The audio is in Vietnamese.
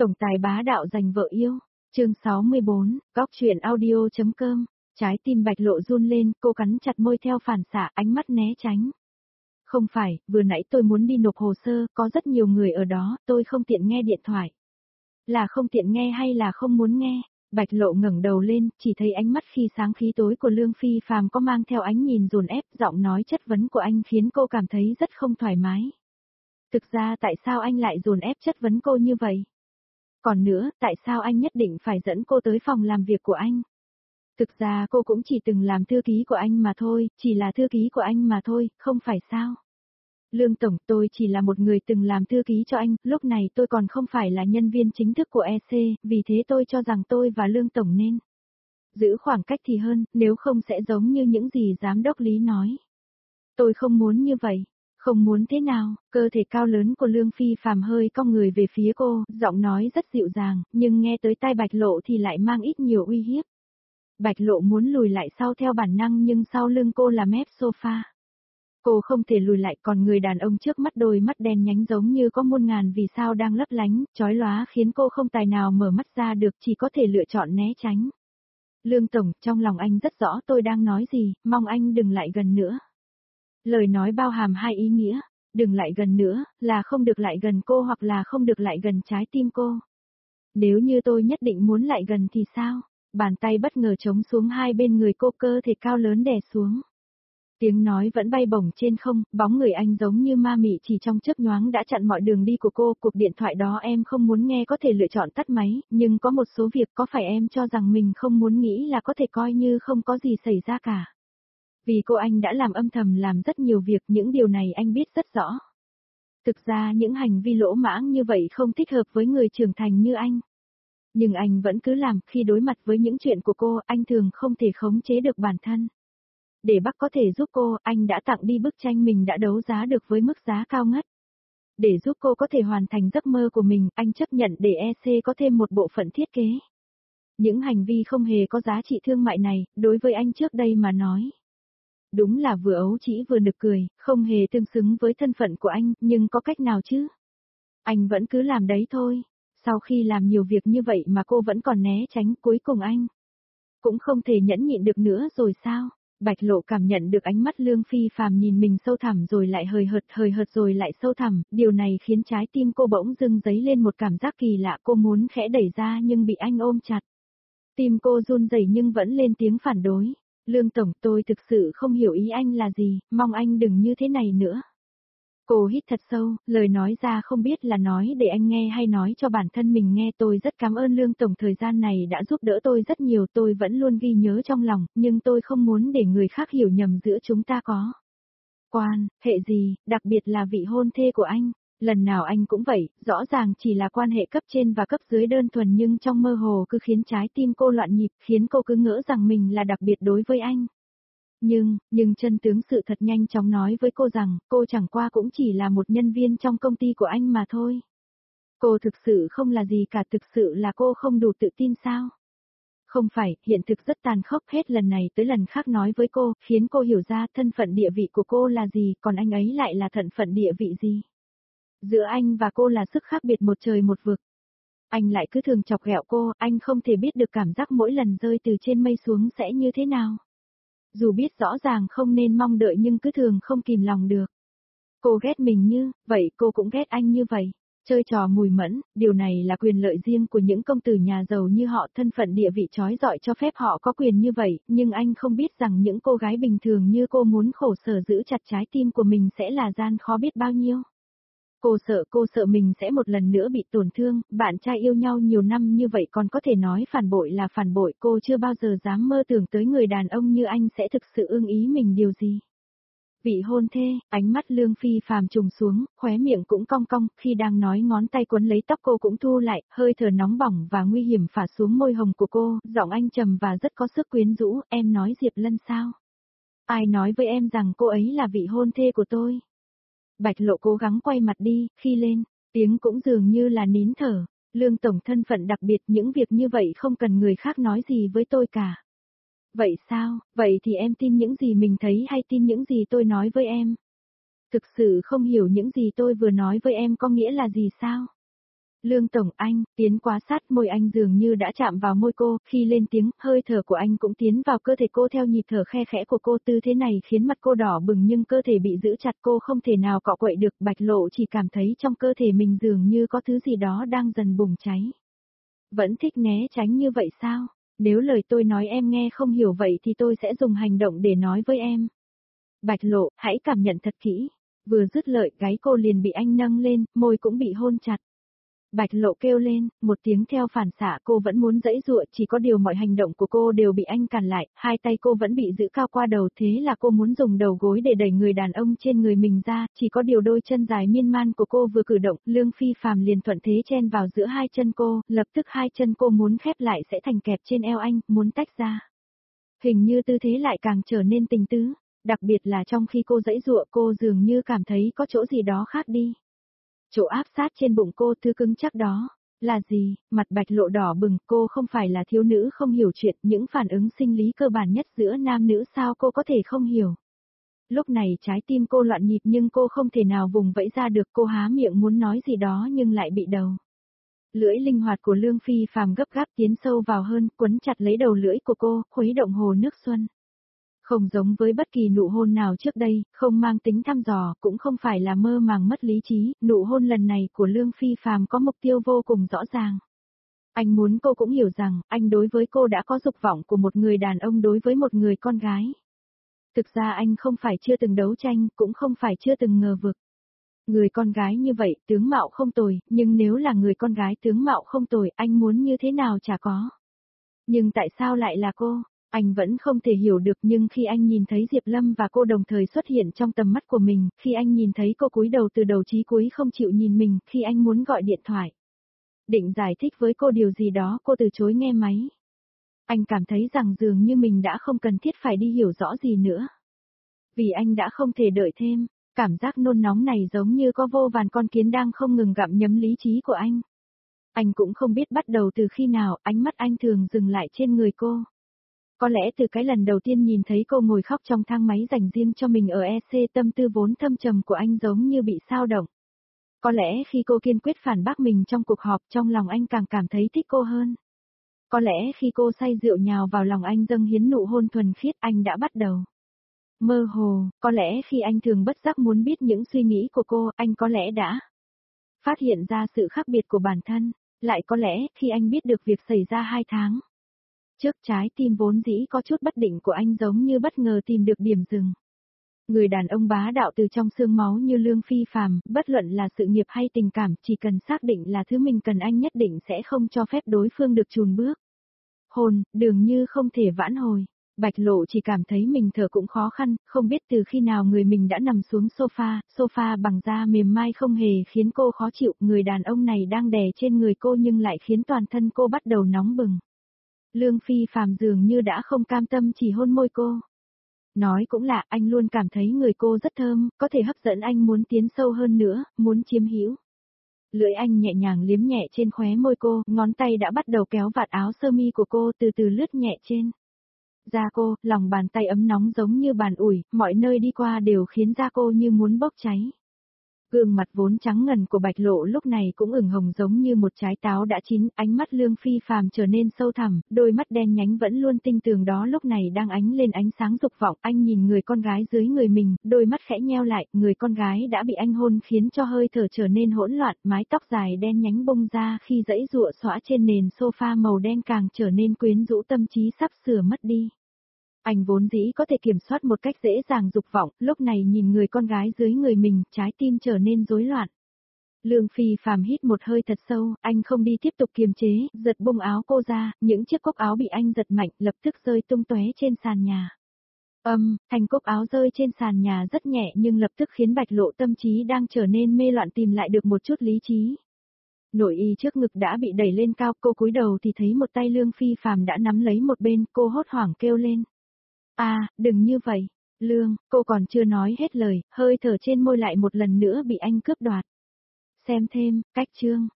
Tổng tài bá đạo giành vợ yêu. Chương 64, góc truyện audio.com. Trái tim Bạch Lộ run lên, cô cắn chặt môi theo phản xạ, ánh mắt né tránh. Không phải, vừa nãy tôi muốn đi nộp hồ sơ, có rất nhiều người ở đó, tôi không tiện nghe điện thoại. Là không tiện nghe hay là không muốn nghe? Bạch Lộ ngẩng đầu lên, chỉ thấy ánh mắt khi sáng khí tối của Lương Phi Phàm có mang theo ánh nhìn dồn ép, giọng nói chất vấn của anh khiến cô cảm thấy rất không thoải mái. Thực ra tại sao anh lại dồn ép chất vấn cô như vậy? Còn nữa, tại sao anh nhất định phải dẫn cô tới phòng làm việc của anh? Thực ra cô cũng chỉ từng làm thư ký của anh mà thôi, chỉ là thư ký của anh mà thôi, không phải sao? Lương Tổng, tôi chỉ là một người từng làm thư ký cho anh, lúc này tôi còn không phải là nhân viên chính thức của EC, vì thế tôi cho rằng tôi và Lương Tổng nên giữ khoảng cách thì hơn, nếu không sẽ giống như những gì giám đốc Lý nói. Tôi không muốn như vậy. Không muốn thế nào? Cơ thể cao lớn của Lương Phi Phàm hơi cong người về phía cô, giọng nói rất dịu dàng, nhưng nghe tới tai Bạch Lộ thì lại mang ít nhiều uy hiếp. Bạch Lộ muốn lùi lại sau theo bản năng nhưng sau lưng cô là mép sofa. Cô không thể lùi lại, còn người đàn ông trước mắt đôi mắt đen nhánh giống như có muôn ngàn vì sao đang lấp lánh, chói lóa khiến cô không tài nào mở mắt ra được, chỉ có thể lựa chọn né tránh. Lương Tổng, trong lòng anh rất rõ tôi đang nói gì, mong anh đừng lại gần nữa. Lời nói bao hàm hai ý nghĩa, đừng lại gần nữa, là không được lại gần cô hoặc là không được lại gần trái tim cô. Nếu như tôi nhất định muốn lại gần thì sao? Bàn tay bất ngờ chống xuống hai bên người cô, cơ thể cao lớn đè xuống. Tiếng nói vẫn bay bổng trên không, bóng người anh giống như ma mị chỉ trong chớp nhoáng đã chặn mọi đường đi của cô. Cuộc điện thoại đó em không muốn nghe có thể lựa chọn tắt máy, nhưng có một số việc có phải em cho rằng mình không muốn nghĩ là có thể coi như không có gì xảy ra cả. Vì cô anh đã làm âm thầm làm rất nhiều việc, những điều này anh biết rất rõ. Thực ra những hành vi lỗ mãng như vậy không thích hợp với người trưởng thành như anh. Nhưng anh vẫn cứ làm, khi đối mặt với những chuyện của cô, anh thường không thể khống chế được bản thân. Để bác có thể giúp cô, anh đã tặng đi bức tranh mình đã đấu giá được với mức giá cao ngất. Để giúp cô có thể hoàn thành giấc mơ của mình, anh chấp nhận để EC có thêm một bộ phận thiết kế. Những hành vi không hề có giá trị thương mại này, đối với anh trước đây mà nói. Đúng là vừa ấu trĩ vừa nực cười, không hề tương xứng với thân phận của anh, nhưng có cách nào chứ? Anh vẫn cứ làm đấy thôi. Sau khi làm nhiều việc như vậy mà cô vẫn còn né tránh, cuối cùng anh cũng không thể nhẫn nhịn được nữa rồi sao? Bạch Lộ cảm nhận được ánh mắt Lương Phi Phàm nhìn mình sâu thẳm rồi lại hời hợt rồi lại sâu thẳm, điều này khiến trái tim cô bỗng dưng dấy lên một cảm giác kỳ lạ, cô muốn khẽ đẩy ra nhưng bị anh ôm chặt. Tim cô run rẩy nhưng vẫn lên tiếng phản đối. Lương Tổng, tôi thực sự không hiểu ý anh là gì, mong anh đừng như thế này nữa. Cô hít thật sâu, lời nói ra không biết là nói để anh nghe hay nói cho bản thân mình nghe. Tôi rất cảm ơn Lương Tổng, thời gian này đã giúp đỡ tôi rất nhiều, tôi vẫn luôn ghi nhớ trong lòng, nhưng tôi không muốn để người khác hiểu nhầm giữa chúng ta có hệ gì, đặc biệt là vị hôn thê của anh. Lần nào anh cũng vậy, rõ ràng chỉ là quan hệ cấp trên và cấp dưới đơn thuần nhưng trong mơ hồ cứ khiến trái tim cô loạn nhịp, khiến cô cứ ngỡ rằng mình là đặc biệt đối với anh. Nhưng chân tướng sự thật nhanh chóng nói với cô rằng, cô chẳng qua cũng chỉ là một nhân viên trong công ty của anh mà thôi. Cô thực sự không là gì cả, thực sự là cô không đủ tự tin sao? Không phải, hiện thực rất tàn khốc, hết lần này tới lần khác nói với cô, khiến cô hiểu ra thân phận địa vị của cô là gì, còn anh ấy lại là thân phận địa vị gì. Giữa anh và cô là sức khác biệt một trời một vực. Anh lại cứ thường chọc ghẹo cô, anh không thể biết được cảm giác mỗi lần rơi từ trên mây xuống sẽ như thế nào. Dù biết rõ ràng không nên mong đợi nhưng cứ thường không kìm lòng được. Cô ghét mình như, vậy cô cũng ghét anh như vậy. Chơi trò mùi mẫn, điều này là quyền lợi riêng của những công tử nhà giàu như họ, thân phận địa vị trói rọi cho phép họ có quyền như vậy, nhưng anh không biết rằng những cô gái bình thường như cô muốn khổ sở giữ chặt trái tim của mình sẽ là gian khó biết bao nhiêu. Cô sợ mình sẽ một lần nữa bị tổn thương, bạn trai yêu nhau nhiều năm như vậy còn có thể nói phản bội là phản bội, cô chưa bao giờ dám mơ tưởng tới người đàn ông như anh sẽ thực sự ưng ý mình điều gì. Vị hôn thê, ánh mắt Lương Phi Phàm trùng xuống, khóe miệng cũng cong cong, khi đang nói ngón tay quấn lấy tóc cô cũng thu lại, hơi thở nóng bỏng và nguy hiểm phả xuống môi hồng của cô, giọng anh trầm và rất có sức quyến rũ, em nói Diệp Lân sao? Ai nói với em rằng cô ấy là vị hôn thê của tôi? Bạch Lộ cố gắng quay mặt đi, khi lên, tiếng cũng dường như là nín thở. Lương Tổng thân phận đặc biệt, những việc như vậy không cần người khác nói gì với tôi cả. Vậy sao, vậy thì em tin những gì mình thấy hay tin những gì tôi nói với em? Thực sự không hiểu những gì tôi vừa nói với em có nghĩa là gì sao? Lương Tổng anh, tiến quá sát, môi anh dường như đã chạm vào môi cô, khi lên tiếng, hơi thở của anh cũng tiến vào cơ thể cô theo nhịp thở khe khẽ của cô, tư thế này khiến mặt cô đỏ bừng nhưng cơ thể bị giữ chặt, cô không thể nào cọ quậy được, Bạch Lộ chỉ cảm thấy trong cơ thể mình dường như có thứ gì đó đang dần bùng cháy. Vẫn thích né tránh như vậy sao? Nếu lời tôi nói em nghe không hiểu vậy thì tôi sẽ dùng hành động để nói với em. Bạch Lộ, hãy cảm nhận thật kỹ. Vừa dứt lời, gáy cô liền bị anh nâng lên, môi cũng bị hôn chặt. Bạch Lộ kêu lên, một tiếng theo phản xạ, cô vẫn muốn giãy giụa, chỉ có điều mọi hành động của cô đều bị anh cản lại, hai tay cô vẫn bị giữ cao qua đầu, thế là cô muốn dùng đầu gối để đẩy người đàn ông trên người mình ra, chỉ có điều đôi chân dài miên man của cô vừa cử động, Lương Phi Phàm liền thuận thế chen vào giữa hai chân cô, lập tức hai chân cô muốn khép lại sẽ thành kẹp trên eo anh, muốn tách ra. Hình như tư thế lại càng trở nên tình tứ, đặc biệt là trong khi cô giãy giụa, cô dường như cảm thấy có chỗ gì đó khác đi. Chỗ áp sát trên bụng cô, thứ cứng chắc đó, là gì? Mặt Bạch Lộ đỏ bừng, cô không phải là thiếu nữ không hiểu chuyện, những phản ứng sinh lý cơ bản nhất giữa nam nữ sao cô có thể không hiểu. Lúc này trái tim cô loạn nhịp nhưng cô không thể nào vùng vẫy ra được, cô há miệng muốn nói gì đó nhưng lại bị đầu. Lưỡi linh hoạt của Lương Phi Phàm gấp gáp tiến sâu vào hơn, quấn chặt lấy đầu lưỡi của cô, khuấy động hồ nước xuân. Không giống với bất kỳ nụ hôn nào trước đây, không mang tính thăm dò, cũng không phải là mơ màng mất lý trí, nụ hôn lần này của Lương Phi Phàm có mục tiêu vô cùng rõ ràng. Anh muốn cô cũng hiểu rằng, anh đối với cô đã có dục vọng của một người đàn ông đối với một người con gái. Thực ra anh không phải chưa từng đấu tranh, cũng không phải chưa từng ngờ vực. Người con gái như vậy, tướng mạo không tồi, nhưng nếu là người con gái tướng mạo không tồi, anh muốn như thế nào chả có. Nhưng tại sao lại là cô? Anh vẫn không thể hiểu được, nhưng khi anh nhìn thấy Diệp Lâm và cô đồng thời xuất hiện trong tầm mắt của mình, khi anh nhìn thấy cô cúi đầu từ đầu chí cuối không chịu nhìn mình, khi anh muốn gọi điện thoại, định giải thích với cô điều gì đó, cô từ chối nghe máy. Anh cảm thấy rằng dường như mình đã không cần thiết phải đi hiểu rõ gì nữa. Vì anh đã không thể đợi thêm, cảm giác nôn nóng này giống như có vô vàn con kiến đang không ngừng gặm nhấm lý trí của anh. Anh cũng không biết bắt đầu từ khi nào, ánh mắt anh thường dừng lại trên người cô. Có lẽ từ cái lần đầu tiên nhìn thấy cô ngồi khóc trong thang máy dành riêng cho mình ở EC, tâm tư vốn thâm trầm của anh giống như bị xao động. Có lẽ khi cô kiên quyết phản bác mình trong cuộc họp, trong lòng anh càng cảm thấy thích cô hơn. Có lẽ khi cô say rượu nhào vào lòng anh dâng hiến nụ hôn thuần khiết, anh đã bắt đầu mơ hồ, có lẽ khi anh thường bất giác muốn biết những suy nghĩ của cô, anh có lẽ đã phát hiện ra sự khác biệt của bản thân, lại có lẽ khi anh biết được việc xảy ra 2 tháng. Trước, trái tim vốn dĩ có chút bất định của anh giống như bất ngờ tìm được điểm dừng. Người đàn ông bá đạo từ trong xương máu như Lương Phi Phàm, bất luận là sự nghiệp hay tình cảm, chỉ cần xác định là thứ mình cần anh nhất định sẽ không cho phép đối phương được chùn bước. Hồn, dường như không thể vãn hồi. Bạch Lộ chỉ cảm thấy mình thở cũng khó khăn, không biết từ khi nào người mình đã nằm xuống sofa bằng da mềm mại không hề khiến cô khó chịu, người đàn ông này đang đè trên người cô nhưng lại khiến toàn thân cô bắt đầu nóng bừng. Lương Phi Phàm dường như đã không cam tâm chỉ hôn môi cô. Nói cũng lạ, anh luôn cảm thấy người cô rất thơm, có thể hấp dẫn anh muốn tiến sâu hơn nữa, muốn chiếm hữu. Lưỡi anh nhẹ nhàng liếm nhẹ trên khóe môi cô, ngón tay đã bắt đầu kéo vạt áo sơ mi của cô từ từ lướt nhẹ trên da cô, lòng bàn tay ấm nóng giống như bàn ủi, mọi nơi đi qua đều khiến da cô như muốn bốc cháy. Gương mặt vốn trắng ngần của Bạch Lộ lúc này cũng ửng hồng giống như một trái táo đã chín, ánh mắt Lương Phi Phàm trở nên sâu thẳm, đôi mắt đen nhánh vẫn luôn tinh tường đó lúc này đang ánh lên ánh sáng dục vọng, anh nhìn người con gái dưới người mình, đôi mắt khẽ nheo lại, người con gái đã bị anh hôn khiến cho hơi thở trở nên hỗn loạn, mái tóc dài đen nhánh bung ra khi giãy giụa xõa trên nền sofa màu đen càng trở nên quyến rũ, tâm trí sắp sửa mất đi. Anh vốn dĩ có thể kiểm soát một cách dễ dàng dục vọng, lúc này nhìn người con gái dưới người mình, trái tim trở nên rối loạn. Lương Phi Phàm hít một hơi thật sâu, anh không đi tiếp tục kiềm chế, giật bung áo cô ra, những chiếc cúc áo bị anh giật mạnh, lập tức rơi tung tóe trên sàn nhà. Thành cúc áo rơi trên sàn nhà rất nhẹ nhưng lập tức khiến Bạch Lộ tâm trí đang trở nên mê loạn tìm lại được một chút lý trí. Nội y trước ngực đã bị đẩy lên cao, cô cúi đầu thì thấy một tay Lương Phi Phàm đã nắm lấy một bên, cô hốt hoảng kêu lên. Đừng như vậy, Lương, cô còn chưa nói hết lời, hơi thở trên môi lại một lần nữa bị anh cướp đoạt. Xem thêm, cách chương.